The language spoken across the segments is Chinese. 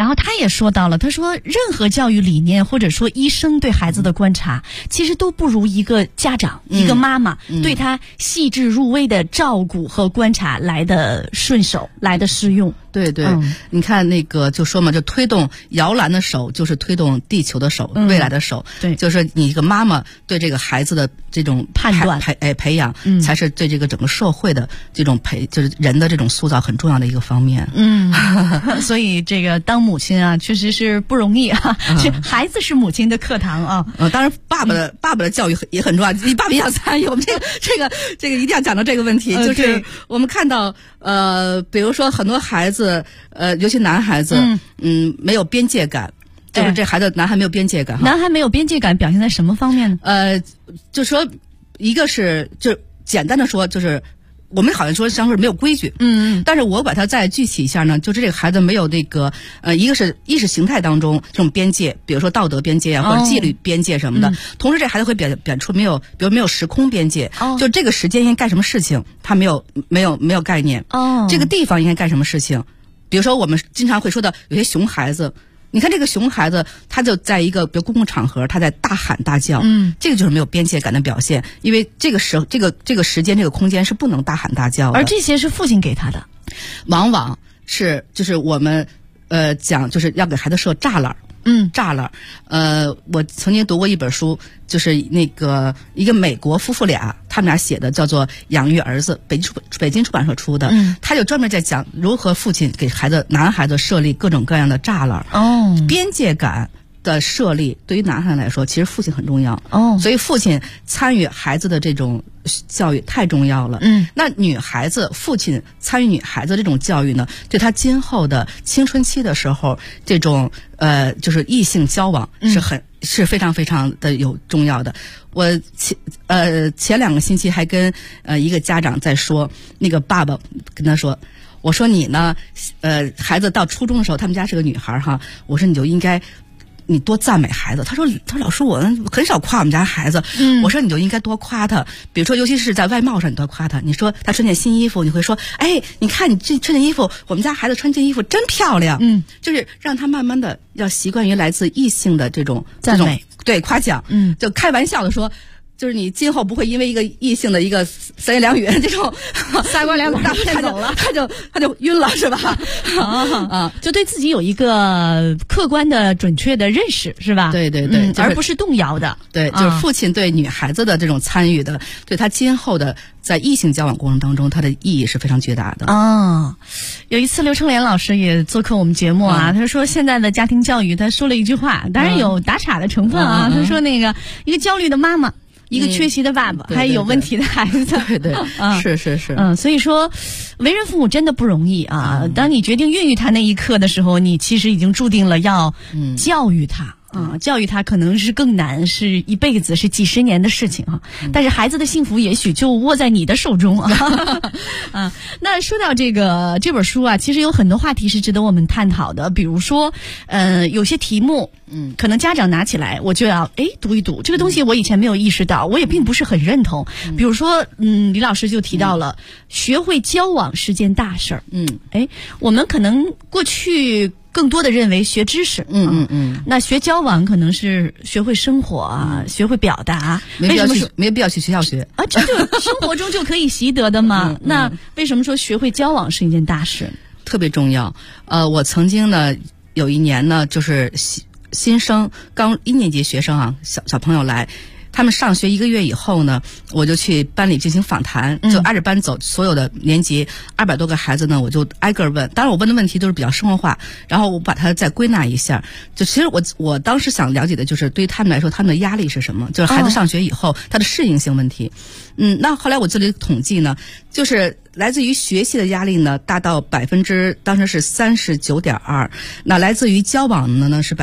然后他也说到了，他说任何教育理念或者说医生对孩子的观察，其实都不如一个家长、一个妈妈对他细致入微的照顾和观察来的顺手，来的适用。 对对，你看那个就说嘛，就推动摇篮的手就是推动地球的手，未来的手。对，就是你一个妈妈对这个孩子的这种判断培养，才是对这个整个社会的这种就是人的这种塑造很重要的一个方面。 所以这个当母亲啊，确实是不容易啊。孩子是母亲的课堂啊。 当然爸爸的教育也很重要，你爸爸也要参与。我们这个一定要讲到这个问题，就是我们看到比如说很多孩子。尤其男孩子，没有边界感，就是这孩子男孩没有边界感。 男孩没有边界感表现在什么方面呢？ 就说一个是就简单的说，就是我们好像说像是没有规矩，但是我把它再具体一下呢，就是这个孩子没有那个一个是意识形态当中这种边界，比如说道德边界啊，或者纪律边界什么的。同时，这孩子会表出比如没有时空边界，就这个时间应该干什么事情，他没有概念。这个地方应该干什么事情。比如说我们经常会说的有些熊孩子，你看这个熊孩子他就在一个比如公共场合他在大喊大叫，这个就是没有边界感的表现，因为这个时间这个空间是不能大喊大叫的， 而这些是父亲给他的， 往往是就是我们讲就是要给孩子设栅栏。栅栏。我曾经读过一本书，就是那个一个美国夫妇俩，他们俩写的，叫做《养育儿子》，北京出版社出的。他就专门在讲如何父亲给男孩子设立各种各样的栅栏。边界感的设立对于男孩来说，其实父亲很重要。所以父亲参与孩子的这种教育太重要了。那女孩子父亲参与女孩子这种教育呢，对她今后的青春期的时候，这种就是异性交往是非常非常的有重要的。我前2个星期还跟一个家长在说，那个爸爸跟他说，我说你呢，孩子到初中的时候，他们家是个女孩哈，我说你就应该。你多赞美孩子，他说老师我很少夸我们家孩子，我说你就应该多夸他，比如说尤其是在外貌上你多夸他，你说他穿件新衣服，你会说，哎，你看你这穿件衣服，我们家孩子穿这件衣服真漂亮，就是让他慢慢的要习惯于来自异性的这种赞美， 对夸奖，就开玩笑的说。就是你今后不会因为一个异性的一个三言两语这种三言两语骗走了， 他就晕了是吧？ 就对自己有一个客观的准确的认识是吧？ 对对对， 而不是动摇的。 对，就是父亲对女孩子的这种参与的，对他今后的在异性交往过程当中，它的意义是非常巨大的。 有一次刘成莲老师也做客我们节目啊，他说现在的家庭教育，他说了一句话，当然有打岔的成分啊。他说那个一个焦虑的妈妈。一个缺席的爸爸，还有问题的孩子， 对，是， 所以说，为人父母真的不容易啊。当你决定孕育他那一刻的时候，你其实已经注定了要教育他。教育他可能是更难，是一辈子，是几十年的事情啊。但是孩子的幸福也许就握在你的手中啊。那说到这本书啊，其实有很多话题是值得我们探讨的。比如说，有些题目，可能家长拿起来我就要读一读，这个东西我以前没有意识到，我也并不是很认同。比如说，李老师就提到了，学会交往是件大事儿。我们可能过去。更多的认为学知识，那学交往可能是学会生活啊，学会表达。 没必要去学校学啊，这就生活中就可以习得的嘛。那为什么说学会交往是一件大事？ 特别重要。我曾经呢有一年呢，就是新生刚1年级学生啊，小朋友来。他们上学1个月以后呢，我就去班里进行访谈，就挨着班走，所有的年级200多个孩子呢，我就挨个问。当然我问的问题都是比较生活化，然后我把它再归纳一下。就其实我当时想了解的就是对于他们来说，他们的压力是什么？就是孩子上学以后他的适应性问题。那后来我做了一个统计呢，就是来自于学习的压力呢，大到当时是39.2%，那来自于交往的呢是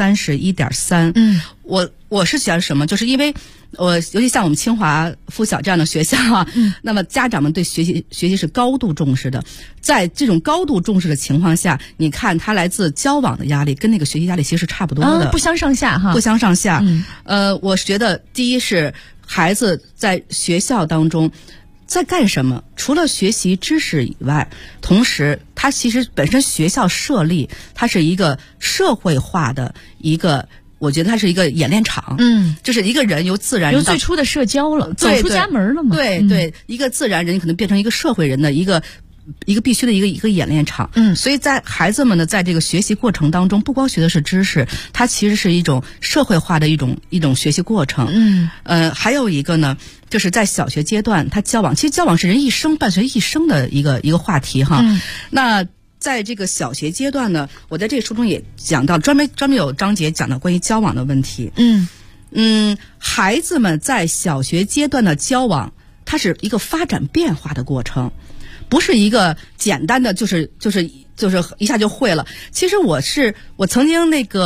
31.3%。我是想什么？就是因为尤其像我们清华附小这样的学校啊，那么家长们对学习是高度重视的。在这种高度重视的情况下，你看他来自交往的压力跟那个学习压力其实是差不多的， 不相上下哈， 不相上下。我觉得第一是孩子在学校当中。 在干什么？除了学习知识以外，同时它其实本身学校设立，它是一个社会化的一个。我觉得它是一个演练场，就是一个人由自然人由最初的社交了，走出家门了嘛。 对，一个自然人可能变成一个社会人的一个必须的一个演练场。所以在孩子们呢，在这个学习过程当中，不光学的是知识，它其实是一种社会化的一种学习过程。还有一个呢，就是在小学阶段，他交往，其实交往是人一生伴随一生的一个话题哈。那在这个小学阶段呢，我在这个书中也讲到，专门有章节讲到关于交往的问题。孩子们在小学阶段的交往，它是一个发展变化的过程，不是一个简单的就是一下就会了。其实我曾经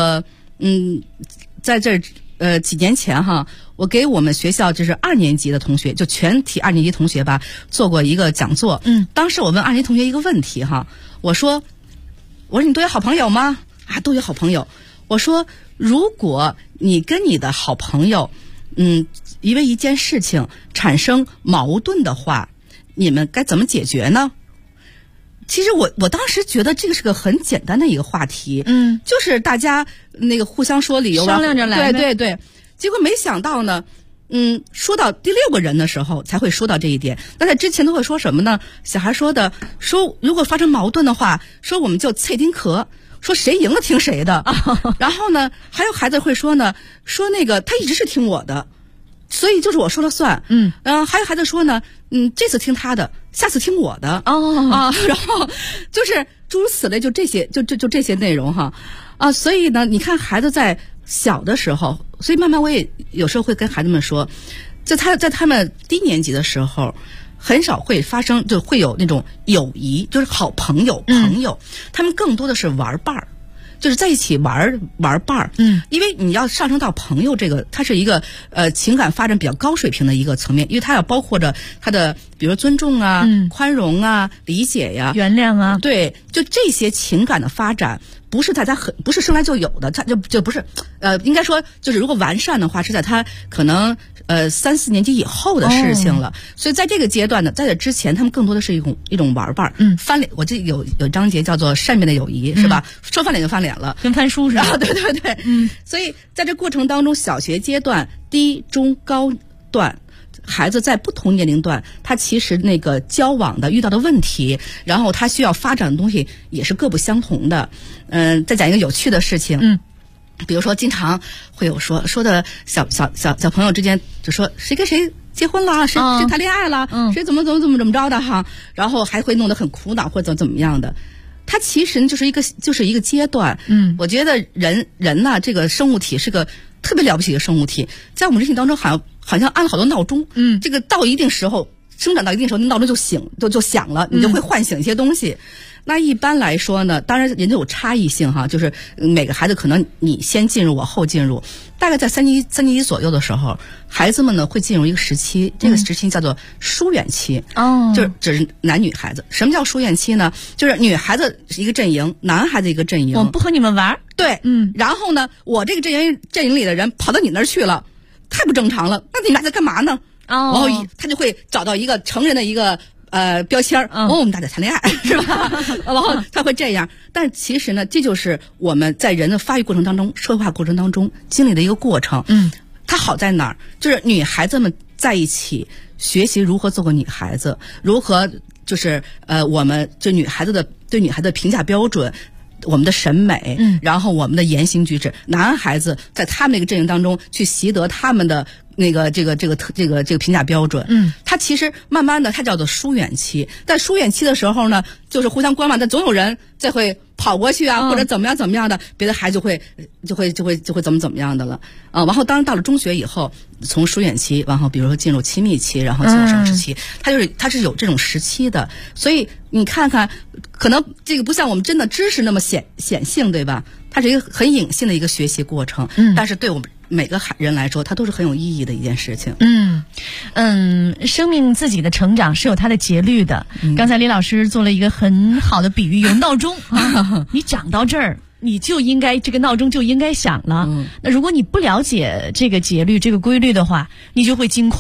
在这几年前哈，我给我们学校就是2年级的同学，就全体2年级同学吧，做过一个讲座。当时我问2年级同学一个问题哈，我说你都有好朋友吗？都有好朋友。我说如果你跟你的好朋友因为一件事情产生矛盾的话，你们该怎么解决呢？其实我当时觉得这个是个很简单的一个话题，就是大家互相说理由， 商量着来。 对。结果没想到呢，说到第6个人的时候才会说到这一点。那在之前都会说什么呢？小孩说如果发生矛盾的话，说我们就脆丁壳，说谁赢了听谁的。然后呢，还有孩子会说呢，说他一直是听我的，所以就是我说了算。还有孩子说呢，这次听他的，下次听我的。然后就是诸如此类，就这些这些内容哈。所以呢，你看孩子在小的时候，所以慢慢我也有时候会跟孩子们说，在他们低年级的时候，很少会发生，就会有那种友谊，就是好朋友，他们更多的是玩伴儿。就是在一起玩伴儿，因为你要上升到朋友这个，它是一个情感发展比较高水平的一个层面，因为它要包括着他的，比如尊重啊、宽容啊、理解呀、 原谅啊， 对，就这些情感的发展，不是不是生来就有的，它就不是，应该说就是如果完善的话，是在他可能3、4年级以后的事情了。所以在这个阶段呢，在这之前，他们更多的是一种玩伴儿。翻脸，我这有章节叫做善变的友谊，是吧？说翻脸就翻脸了， 跟翻书似的。 对。所以在这过程当中，小学阶段、低、中、高段，孩子在不同年龄段，他其实交往的遇到的问题，然后他需要发展的东西也是各不相同的。再讲一个有趣的事情。比如说经常会有说的小朋友之间就说谁跟谁结婚了，谁谈恋爱了，谁怎么着的哈，然后还会弄得很苦恼或者怎么样的。它其实就是一个阶段。我觉得人呢，这个生物体是个特别了不起的生物体，在我们人体当中好像按了好多闹钟。这个到一定时候，生长到一定时候，闹钟就响了，你就会唤醒一些东西。那一般来说呢，当然人家有差异性哈，就是每个孩子可能你先进入，我后进入。大概在3年级左右的时候，孩子们呢会进入一个时期，这个时期叫做疏远期。就是只是男女孩子。什么叫疏远期呢？就是女孩子一个阵营，男孩子一个阵营。 我不和你们玩。 对，然后呢，我这个阵营里的人跑到你那儿去了，太不正常了。那你俩在干嘛呢？然后他就会找到一个成人的一个标签儿，我们大家谈恋爱是吧？然后他会这样，但其实呢，这就是我们在人的发育过程当中、社会化过程当中经历的一个过程。它好在哪儿？就是女孩子们在一起学习如何做个女孩子，如何就是我们就女孩子的对女孩子的评价标准。我们的审美，然后我们的言行举止，男孩子在他们那个阵营当中去习得他们的这个评价标准。他其实慢慢的，他叫做疏远期。在疏远期的时候呢，就是互相观望，但总有人再会跑过去啊，或者怎么样的，别的孩子就会怎么样的了。然后当然到了中学以后，从疏远期，然后比如说进入亲密期，然后进入什么时期，它是有这种时期的。所以你看看，可能这个不像我们真的知识那么显性，对吧？它是一个很隐性的一个学习过程。但是对我们每个人来说，它都是很有意义的一件事情。 生命自己的成长是有它的节律的。刚才李老师做了一个很好的比喻，有闹钟你长到这儿，你就应该这个闹钟就应该响了。那如果你不了解这个节律、这个规律的话，你就会惊恐。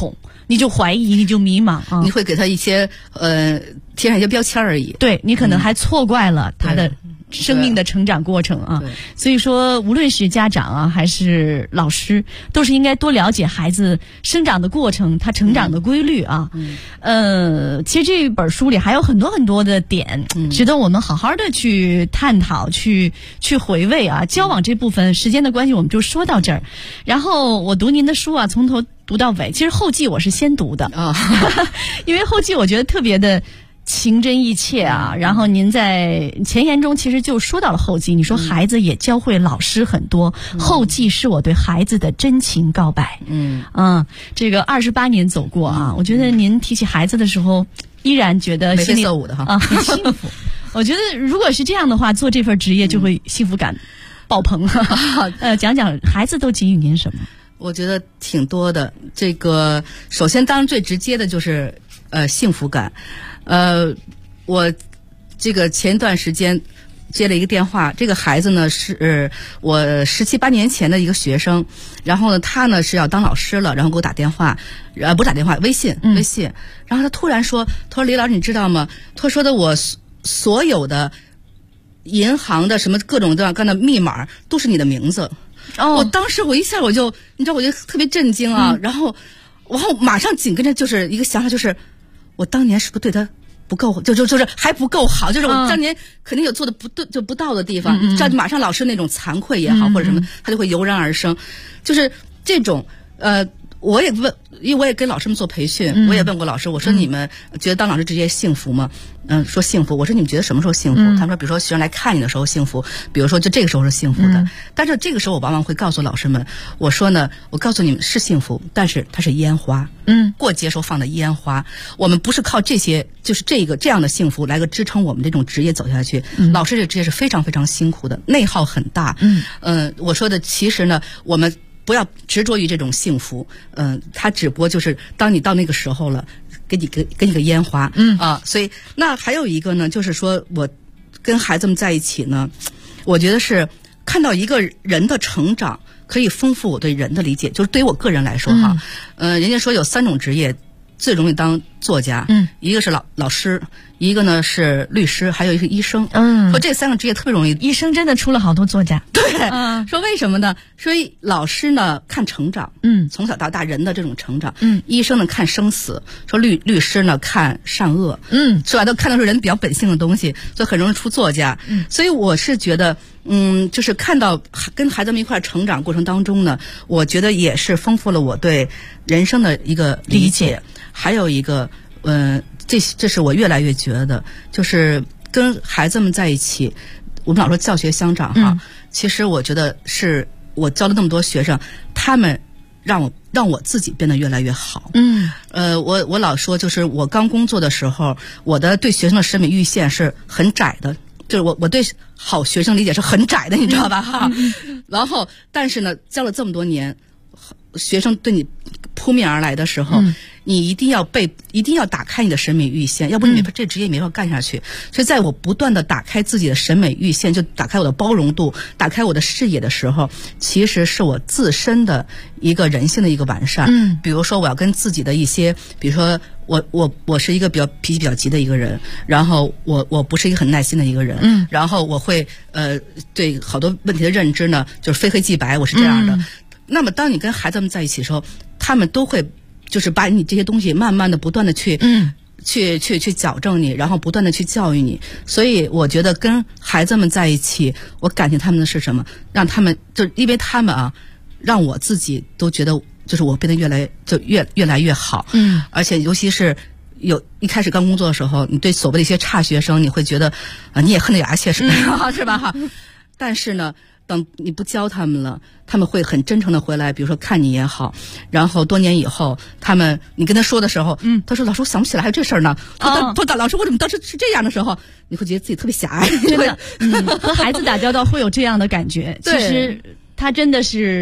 你就怀疑，你就迷茫啊， 你会给他一些贴上一些标签而已。 对，你可能还错怪了他的生命的成长过程啊。所以说，无论是家长啊，还是老师，都是应该多了解孩子生长的过程，他成长的规律啊。其实这本书里还有很多很多的点，值得我们好好的去探讨、去回味啊。交往这部分，时间的关系，我们就说到这儿。然后我读您的书啊，从头读到尾。其实后记我是先读的啊，因为后记我觉得特别的情真意切啊。然后您在前言中其实就说到了后记，你说孩子也教会老师很多，后记是我对孩子的真情告白。这个28年走过啊，我觉得您提起孩子的时候，依然觉得心里眉飞色舞的哈很幸福。我觉得如果是这样的话，做这份职业就会幸福感爆棚。讲讲孩子都给予您什么？ 我觉得挺多的。这个首先当然最直接的就是幸福感。我这个前段时间接了一个电话，这个孩子呢是我17、18年前的一个学生，然后呢他呢是要当老师了，然后给我打电话，不是打电话，微信，然后他突然说，他说李老师你知道吗？他说的我所有的银行的什么各种各样的密码都是你的名字。我当时我一下我就你知道我就特别震惊啊，然后马上紧跟着就是一个想法，就是我当年是不是对他不够，就是还不够好，就是我当年肯定有做的不对就不到的地方，这样马上老师那种惭愧也好或者什么，他就会油然而生。就是这种我也问，因为我也跟老师们做培训，我也问过老师，我说你们觉得当老师职业幸福吗？说幸福。我说你们觉得什么时候幸福？他们说比如说学生来看你的时候幸福，比如说就这个时候是幸福的。但是这个时候我往往会告诉老师们，我说呢，我告诉你们是幸福，但是它是烟花。过节时候放的烟花，我们不是靠这些就是这样的幸福来个支撑我们这种职业走下去。老师这个职业是非常非常辛苦的，内耗很大。我说的其实呢，我们不要执着于这种幸福，它只不过就是当你到那个时候了，给你个烟花，所以那还有一个呢，就是说我跟孩子们在一起呢，我觉得是看到一个人的成长，可以丰富我对人的理解。就是对于我个人来说哈，人家说有3种职业最容易当作家，一个是老师，一个呢是律师，还有一个是医生。说这3个职业特别容易。 医生真的出了好多作家。 对，说为什么呢？所以老师呢看成长，从小到大人的这种成长，医生呢看生死，说律师呢看善恶，是吧？都看的是人比较本性的东西，所以很容易出作家。所以我是觉得，就是看到跟孩子们一块成长过程当中呢，我觉得也是丰富了我对人生的一个理解。还有一个，这是我越来越觉得，就是跟孩子们在一起，我们老说教学相长哈，其实我觉得是我教了那么多学生，他们让我自己变得越来越好。我老说，就是我刚工作的时候，我的对学生的审美阈限是很窄的，就是我对好学生理解是很窄的，你知道吧？哈，然后但是呢，教了这么多年，学生对你扑面而来的时候，你一定要打开你的审美阈限，要不你这职业没法干下去。所以在我不断的打开自己的审美阈限，就打开我的包容度，打开我的视野的时候，其实是我自身的一个人性的一个完善。比如说我要跟自己的一些，比如说我是一个脾气比较急的一个人，然后我不是一个很耐心的一个人，然后我会对好多问题的认知呢，就是非黑即白，我是这样的。那么当你跟孩子们在一起的时候，他们都会就是把你这些东西慢慢的不断的去矫正你，然后不断的去教育你。所以我觉得跟孩子们在一起，我感谢他们的是什么？让他们就因为他们啊，让我自己都觉得就是我变得越来越好。而且尤其是一开始刚工作的时候，你对所谓的一些差学生，你会觉得你也恨得牙切齿，是吧？哈。但是呢，等你不教他们了，他们会很真诚的回来，比如说看你也好，然后多年以后，你跟他说的时候，他说老师我想不起来还有这事儿呢。老师我怎么当时是这样的时候，你会觉得自己特别狭隘。真的， 和孩子打交道会有这样的感觉。其实他真的是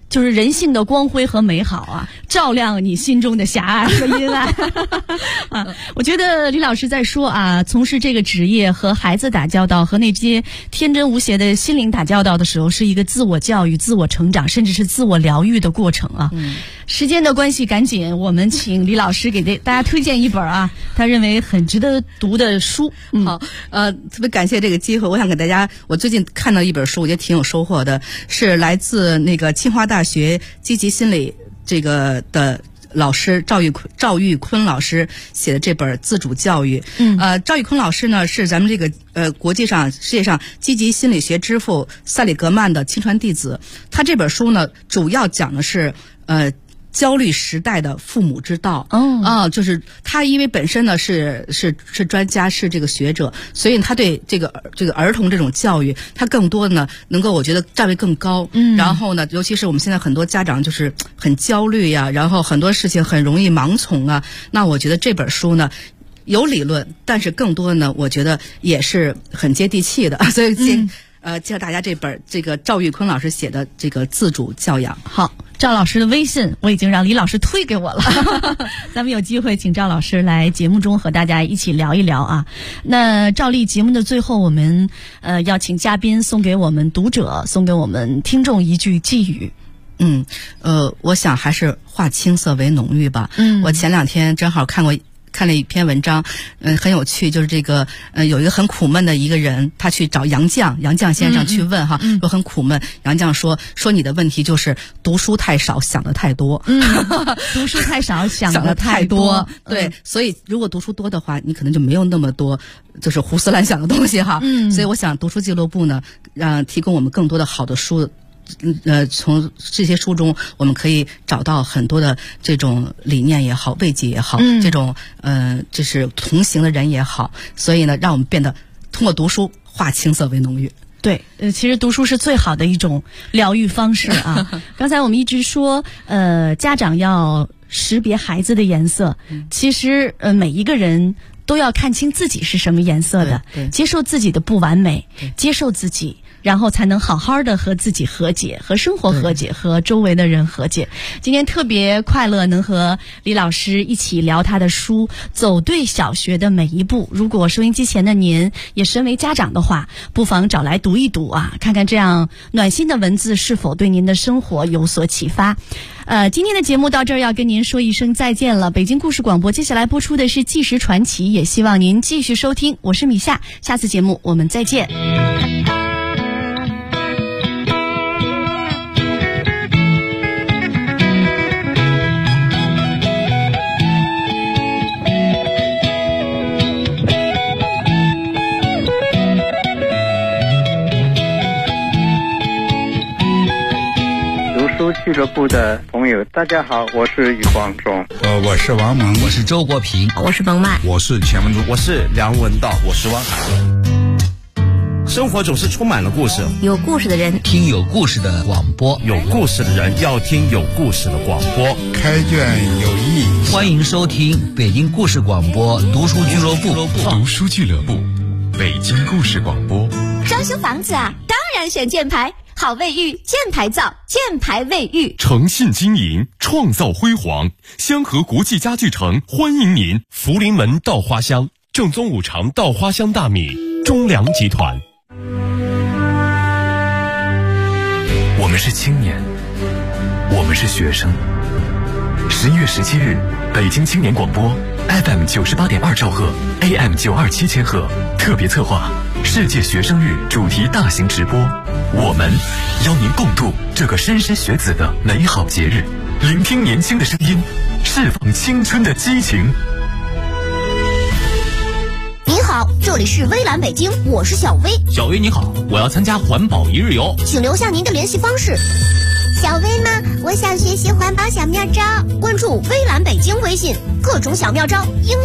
就是人性的光辉和美好啊，照亮你心中的狭隘和阴暗啊！我觉得李老师在说啊，从事这个职业和孩子打交道，和那些天真无邪的心灵打交道的时候，是一个自我教育、自我成长，甚至是自我疗愈的过程啊。时间的关系，赶紧我们请李老师给大家推荐一本啊，他认为很值得读的书。 好，特别感谢这个机会，我想给大家，我最近看到一本书，我觉得挺有收获的，是来自那个清华大学积极心理这个的老师赵玉坤老师写的这本自主教育。赵玉坤老师呢是咱们这个国际上世界上积极心理学之父塞里格曼的亲传弟子。他这本书呢主要讲的是焦虑时代的父母之道。就是他因为本身呢是专家，是这个学者，所以他对这个儿童这种教育，他更多呢能够我觉得站位更高。然后呢，尤其是我们现在很多家长就是很焦虑呀，然后很多事情很容易盲从啊。那我觉得这本书呢有理论，但是更多呢，我觉得也是很接地气的。所以介绍大家这本这个赵玉坤老师写的这个自主教养。 好，赵老师的微信我已经让李老师推给我了咱们有机会请赵老师来节目中和大家一起聊一聊啊。那照例节目的最后，我们要请嘉宾送给我们读者、送给我们听众一句寄语。 我想还是化青涩为浓郁吧。我前2天正好看了一篇文章，很有趣，就是这个有一个很苦闷的一个人，他去找杨绛先生去问哈，说很苦闷。杨绛说你的问题就是读书太少，想得太多。 读书太少，想得太多。 对，所以如果读书多的话，你可能就没有那么多就是胡思乱想的东西哈。所以我想读书俱乐部呢，提供我们更多的好的书。从这些书中，我们可以找到很多的这种理念也好，慰藉也好，这种就是同行的人也好，所以呢，让我们变得通过读书化青涩为浓郁。 对，其实读书是最好的一种疗愈方式啊。刚才我们一直说，家长要识别孩子的颜色，其实每一个人都要看清自己是什么颜色的，接受自己的不完美，接受自己。然后才能好好的和自己和解，和生活和解，和周围的人和解。今天特别快乐能和李老师一起聊他的书《走对小学的每一步》。如果收音机前的您也身为家长的话，不妨找来读一读啊，看看这样暖心的文字是否对您的生活有所启发。今天的节目到这儿要跟您说一声再见了。北京故事广播接下来播出的是纪实传奇，也希望您继续收听。我是米夏，下次节目我们再见。 俱乐部的朋友，大家好，我是余光中。 我是王蒙， 我是周国平， 我是冯曼， 我是钱文忠， 我是梁文道，我是汪涵。生活总是充满了故事， 有故事的人听有故事的广播， 有故事的人要听有故事的广播。 开卷有益， 欢迎收听北京故事广播读书俱乐部。 读书俱乐部，北京故事广播。 装修房子啊，当然选箭牌。好卫浴，箭牌造，箭牌卫浴， 诚信经营，创造辉煌。香河国际家具城欢迎您，福临门稻花香，正宗五常稻花香大米，中粮集团。 我们是青年，我们是学生。11月17日，北京青年广播 FM 98.2兆赫 AM 927千赫特别策划世界学生日主题大型直播，我们邀您共度这个莘莘学子的美好节日，聆听年轻的声音，释放青春的激情。 您好，这里是微蓝北京，我是小薇。 小薇你好，我要参加环保一日游， 请留下您的联系方式。 小薇呢？我想学习环保小妙招， 关注微蓝北京微信，各种小妙招应